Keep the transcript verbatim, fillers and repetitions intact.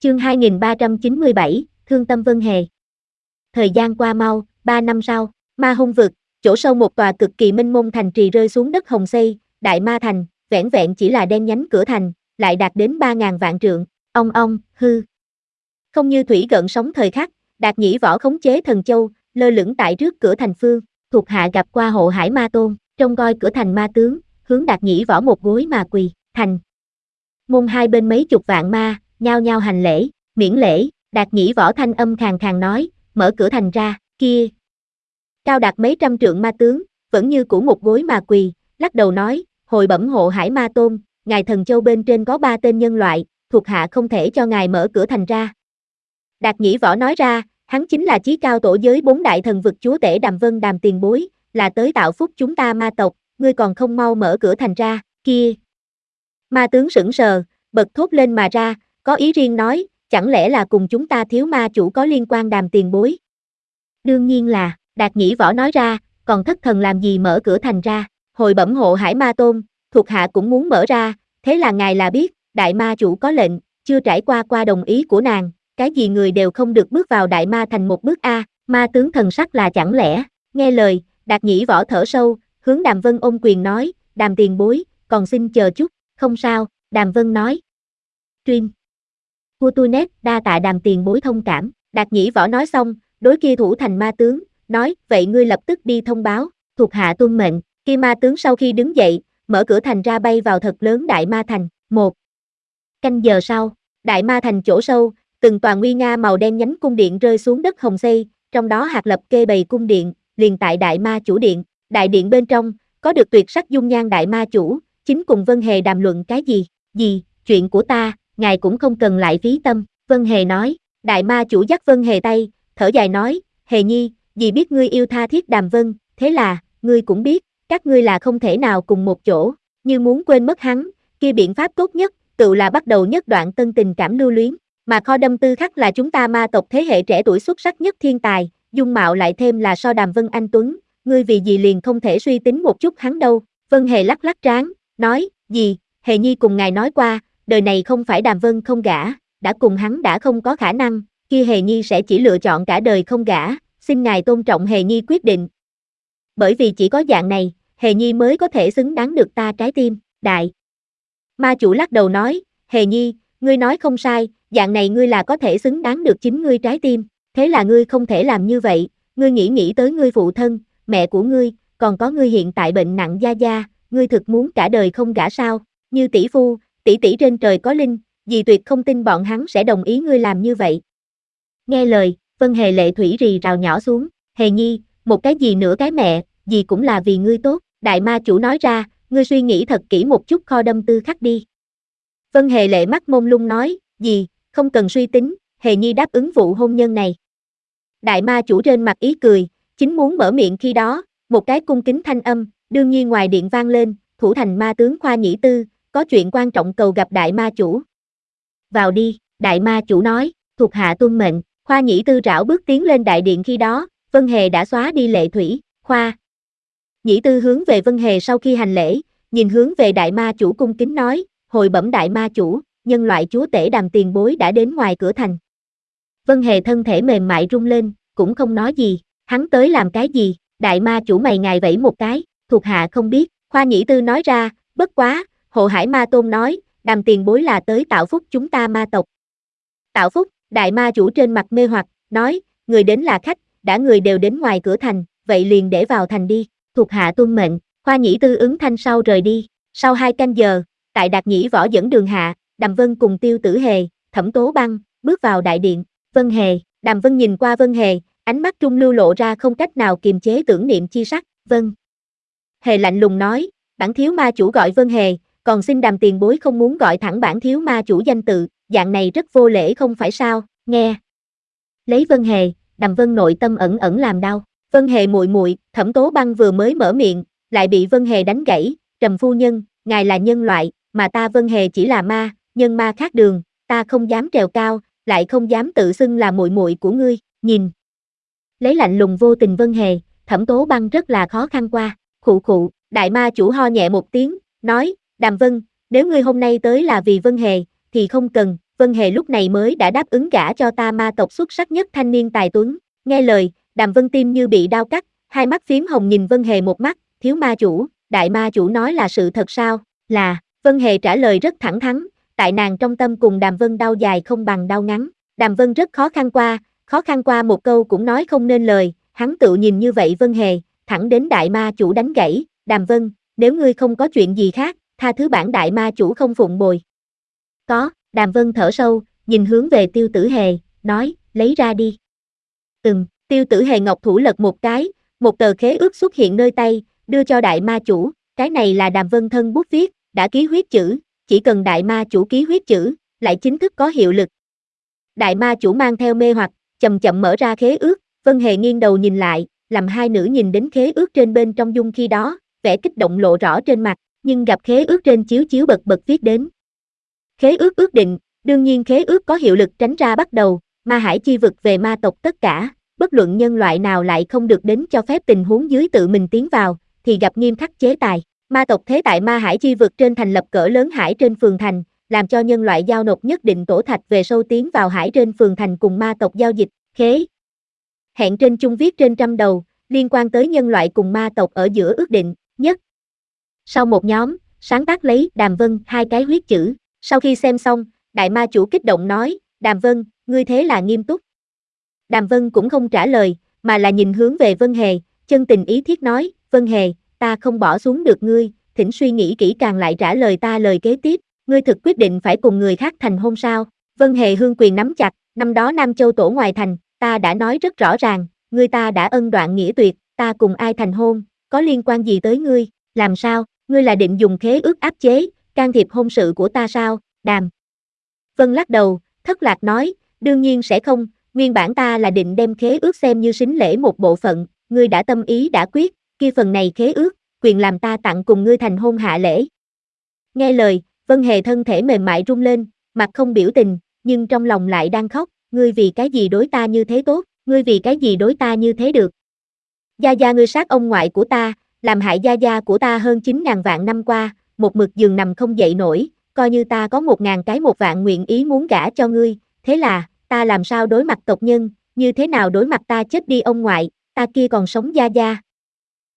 Chương hai nghìn ba trăm chín mươi bảy, Thương tâm Vân Hề. Thời gian qua mau, ba năm sau, Ma Hung vực, chỗ sâu một tòa cực kỳ mênh mông thành trì rơi xuống đất hồng xây, Đại Ma Thành, vẻn vẹn chỉ là đen nhánh cửa thành, lại đạt đến ba ngàn vạn trượng, ong ong, hư. Không như thủy gợn sóng thời khắc, Đạt Nhĩ Võ khống chế thần châu, lơ lửng tại trước cửa thành phương, thuộc hạ gặp qua Hộ Hải Ma Tôn, trông coi cửa thành ma tướng, hướng Đạt Nhĩ Võ một gối mà quỳ, thành. Môn hai bên mấy chục vạn ma, nhao nhao hành lễ, miễn lễ, Đạt Nhĩ Võ thanh âm khàn khàn nói, mở cửa thành ra, kia. Cao đạt mấy trăm trượng ma tướng, vẫn như cũ một gối mà quỳ, lắc đầu nói, hồi bẩm Hộ Hải Ma Tôn, ngài thần châu bên trên có ba tên nhân loại, thuộc hạ không thể cho ngài mở cửa thành ra. Đạt Nhĩ Võ nói ra, hắn chính là chí cao tổ giới bốn đại thần vực chúa tể Đàm Vân Đàm Tiền Bối, là tới tạo phúc chúng ta ma tộc, ngươi còn không mau mở cửa thành ra, kia. Ma tướng sững sờ, bật thốt lên mà ra, có ý riêng nói, chẳng lẽ là cùng chúng ta thiếu ma chủ có liên quan Đàm Tiền Bối? Đương nhiên là, Đạt Nhĩ Võ nói ra, còn thất thần làm gì mở cửa thành ra, hồi bẩm Hộ Hải Ma Tôn, thuộc hạ cũng muốn mở ra, thế là ngài là biết, đại ma chủ có lệnh, chưa trải qua qua đồng ý của nàng, cái gì người đều không được bước vào đại ma thành một bước a. Ma tướng thần sắc là chẳng lẽ, nghe lời, Đạt Nhĩ Võ thở sâu, hướng Đàm Vân ôm quyền nói, Đàm Tiền Bối, còn xin chờ chút, không sao, Đàm Vân nói. Truyền. Của tôi nét, đa tạ Đàm Tiền Bối thông cảm, Đạt Nhĩ Võ nói xong, đối kia thủ thành ma tướng, nói, vậy ngươi lập tức đi thông báo, thuộc hạ tuân mệnh, kia ma tướng sau khi đứng dậy, mở cửa thành ra bay vào thật lớn đại ma thành, một canh giờ sau, đại ma thành chỗ sâu, từng tòa nguy nga màu đen nhánh cung điện rơi xuống đất hồng xây, trong đó hạt lập kê bày cung điện, liền tại đại ma chủ điện, đại điện bên trong, có được tuyệt sắc dung nhan đại ma chủ, chính cùng Vân Hề đàm luận cái gì, gì, chuyện của ta, ngài cũng không cần lại phí tâm, Vân Hề nói, đại ma chủ dắt Vân Hề tay, thở dài nói, Hề Nhi, dì biết ngươi yêu tha thiết Đàm Vân, thế là, ngươi cũng biết, các ngươi là không thể nào cùng một chỗ, như muốn quên mất hắn, kia biện pháp tốt nhất, tự là bắt đầu nhất đoạn tân tình cảm lưu luyến, mà Kho Đâm Tư Khắc là chúng ta ma tộc thế hệ trẻ tuổi xuất sắc nhất thiên tài, dung mạo lại thêm là so Đàm Vân anh tuấn, ngươi vì gì liền không thể suy tính một chút hắn đâu, Vân Hề lắc lắc trán, nói, gì, Hề Nhi cùng ngài nói qua, đời này không phải Đàm Vân không gả, đã cùng hắn đã không có khả năng, kia Hề Nhi sẽ chỉ lựa chọn cả đời không gả, xin ngài tôn trọng Hề Nhi quyết định. Bởi vì chỉ có dạng này, Hề Nhi mới có thể xứng đáng được ta trái tim, đại. Ma chủ lắc đầu nói, Hề Nhi, ngươi nói không sai, dạng này ngươi là có thể xứng đáng được chính ngươi trái tim, thế là ngươi không thể làm như vậy, ngươi nghĩ nghĩ tới ngươi phụ thân, mẹ của ngươi, còn có ngươi hiện tại bệnh nặng gia gia, ngươi thực muốn cả đời không gả sao, như tỷ phu, tỷ tỷ trên trời có linh, dì tuyệt không tin bọn hắn sẽ đồng ý ngươi làm như vậy. Nghe lời, Vân Hề lệ thủy rì rào nhỏ xuống, Hề Nhi, một cái gì nữa cái mẹ, dì cũng là vì ngươi tốt, đại ma chủ nói ra, ngươi suy nghĩ thật kỹ một chút Kho Đâm Tư Khắc đi. Vân Hề lệ mắt mông lung nói, dì, không cần suy tính, Hề Nhi đáp ứng vụ hôn nhân này. Đại ma chủ trên mặt ý cười, chính muốn mở miệng khi đó, một cái cung kính thanh âm, đương nhiên ngoài điện vang lên, thủ thành ma tướng Khoa Nhĩ Tư, có chuyện quan trọng cầu gặp đại ma chủ. Vào đi, đại ma chủ nói, thuộc hạ tuân mệnh, Khoa Nhĩ Tư rảo bước tiến lên đại điện khi đó, Vân Hề đã xóa đi lệ thủy, Khoa. Nhĩ Tư hướng về Vân Hề sau khi hành lễ, nhìn hướng về đại ma chủ cung kính nói, hồi bẩm đại ma chủ, nhân loại chúa tể Đàm Tiền Bối đã đến ngoài cửa thành. Vân Hề thân thể mềm mại rung lên, cũng không nói gì, hắn tới làm cái gì, đại ma chủ mày ngài vẫy một cái, thuộc hạ không biết, Khoa Nhĩ Tư nói ra, bất quá, Hộ Hải Ma Tôn nói, Đàm Tiền Bối là tới tạo phúc chúng ta ma tộc. Tạo phúc, đại ma chủ trên mặt mê hoặc, nói, người đến là khách, đã người đều đến ngoài cửa thành, vậy liền để vào thành đi, thuộc hạ tuân mệnh, Khoa Nhĩ Tư ứng thanh sau rời đi, sau hai canh giờ, tại Đạt Nhĩ Võ dẫn đường hạ, Đàm Vân cùng Tiêu Tử Hề, Thẩm Tố Băng, bước vào đại điện, Vân Hề, Đàm Vân nhìn qua Vân Hề, ánh mắt trung lưu lộ ra không cách nào kiềm chế tưởng niệm chi sắc, Vân Hề lạnh lùng nói, bản thiếu ma chủ gọi Vân Hề, còn xin Đàm Tiền Bối không muốn gọi thẳng bản thiếu ma chủ danh tự, dạng này rất vô lễ không phải sao, nghe. Lấy Vân Hề, Đàm Vân nội tâm ẩn ẩn làm đau, Vân Hề muội muội, Thẩm Tố Băng vừa mới mở miệng, lại bị Vân Hề đánh gãy, Trầm phu nhân, ngài là nhân loại, mà ta Vân Hề chỉ là ma, nhân ma khác đường, ta không dám trèo cao, lại không dám tự xưng là muội muội của ngươi, nhìn. Lấy lạnh lùng vô tình Vân Hề, Thẩm Tố Băng rất là khó khăn qua, khụ khụ, đại ma chủ ho nhẹ một tiếng, nói, Đàm Vân, nếu ngươi hôm nay tới là vì Vân Hề, thì không cần, Vân Hề lúc này mới đã đáp ứng gả cho ta ma tộc xuất sắc nhất thanh niên tài tuấn. Nghe lời, Đàm Vân tim như bị đau cắt, hai mắt phím hồng nhìn Vân Hề một mắt, thiếu ma chủ, đại ma chủ nói là sự thật sao? Là, Vân Hề trả lời rất thẳng thắn, tại nàng trong tâm cùng Đàm Vân đau dài không bằng đau ngắn. Đàm Vân rất khó khăn qua, khó khăn qua một câu cũng nói không nên lời, hắn tự nhìn như vậy Vân Hề, thẳng đến đại ma chủ đánh gãy, Đàm Vân, nếu ngươi không có chuyện gì khác, tha thứ bản đại ma chủ không phụng bồi. Có, Đàm Vân thở sâu, nhìn hướng về Tiêu Tử Hề, nói, lấy ra đi. Ừm, Tiêu Tử Hề ngọc thủ lật một cái, một tờ khế ước xuất hiện nơi tay, đưa cho đại ma chủ, cái này là Đàm Vân thân bút viết, đã ký huyết chữ, chỉ cần đại ma chủ ký huyết chữ, lại chính thức có hiệu lực. Đại ma chủ mang theo mê hoặc, chậm chậm mở ra khế ước, Vân Hề nghiêng đầu nhìn lại, làm hai nữ nhìn đến khế ước trên bên trong dung khi đó, vẻ kích động lộ rõ trên mặt, nhưng gặp khế ước trên chiếu chiếu bật bật viết đến. Khế ước ước định, đương nhiên khế ước có hiệu lực tránh ra bắt đầu, ma hải chi vực về ma tộc tất cả, bất luận nhân loại nào lại không được đến cho phép tình huống dưới tự mình tiến vào, thì gặp nghiêm khắc chế tài. Ma tộc thế tại ma hải chi vực trên thành lập cỡ lớn hải trên phường thành, làm cho nhân loại giao nộp nhất định tổ thạch về sâu tiến vào hải trên phường thành cùng ma tộc giao dịch, khế. Hẹn trên chung viết trên trăm đầu, liên quan tới nhân loại cùng ma tộc ở giữa ước định, nhất. Sau một nhóm, sáng tác lấy Đàm Vân hai cái huyết chữ, sau khi xem xong, đại ma chủ kích động nói, Đàm Vân, ngươi thế là nghiêm túc. Đàm Vân cũng không trả lời, mà là nhìn hướng về Vân Hề, chân tình ý thiết nói, Vân Hề, ta không bỏ xuống được ngươi, thỉnh suy nghĩ kỹ càng lại trả lời ta lời kế tiếp, ngươi thực quyết định phải cùng người khác thành hôn sao? Vân Hề hương quyền nắm chặt, năm đó Nam Châu tổ ngoài thành, ta đã nói rất rõ ràng, ngươi ta đã ân đoạn nghĩa tuyệt, ta cùng ai thành hôn, có liên quan gì tới ngươi, làm sao, ngươi là định dùng khế ước áp chế, can thiệp hôn sự của ta sao? Đàm Vân lắc đầu, thất lạc nói, đương nhiên sẽ không, nguyên bản ta là định đem khế ước xem như sính lễ một bộ phận, ngươi đã tâm ý đã quyết, kia phần này khế ước, quyền làm ta tặng cùng ngươi thành hôn hạ lễ. Nghe lời, Vân Hề thân thể mềm mại rung lên, mặt không biểu tình, nhưng trong lòng lại đang khóc, ngươi vì cái gì đối ta như thế tốt, ngươi vì cái gì đối ta như thế được. Gia Gia ngươi sát ông ngoại của ta, làm hại Gia Gia của ta hơn chín ngàn vạn năm qua, một mực giường nằm không dậy nổi, coi như ta có một ngàn cái một vạn nguyện ý muốn gả cho ngươi, thế là, ta làm sao đối mặt tộc nhân, như thế nào đối mặt ta chết đi ông ngoại, ta kia còn sống Gia Gia.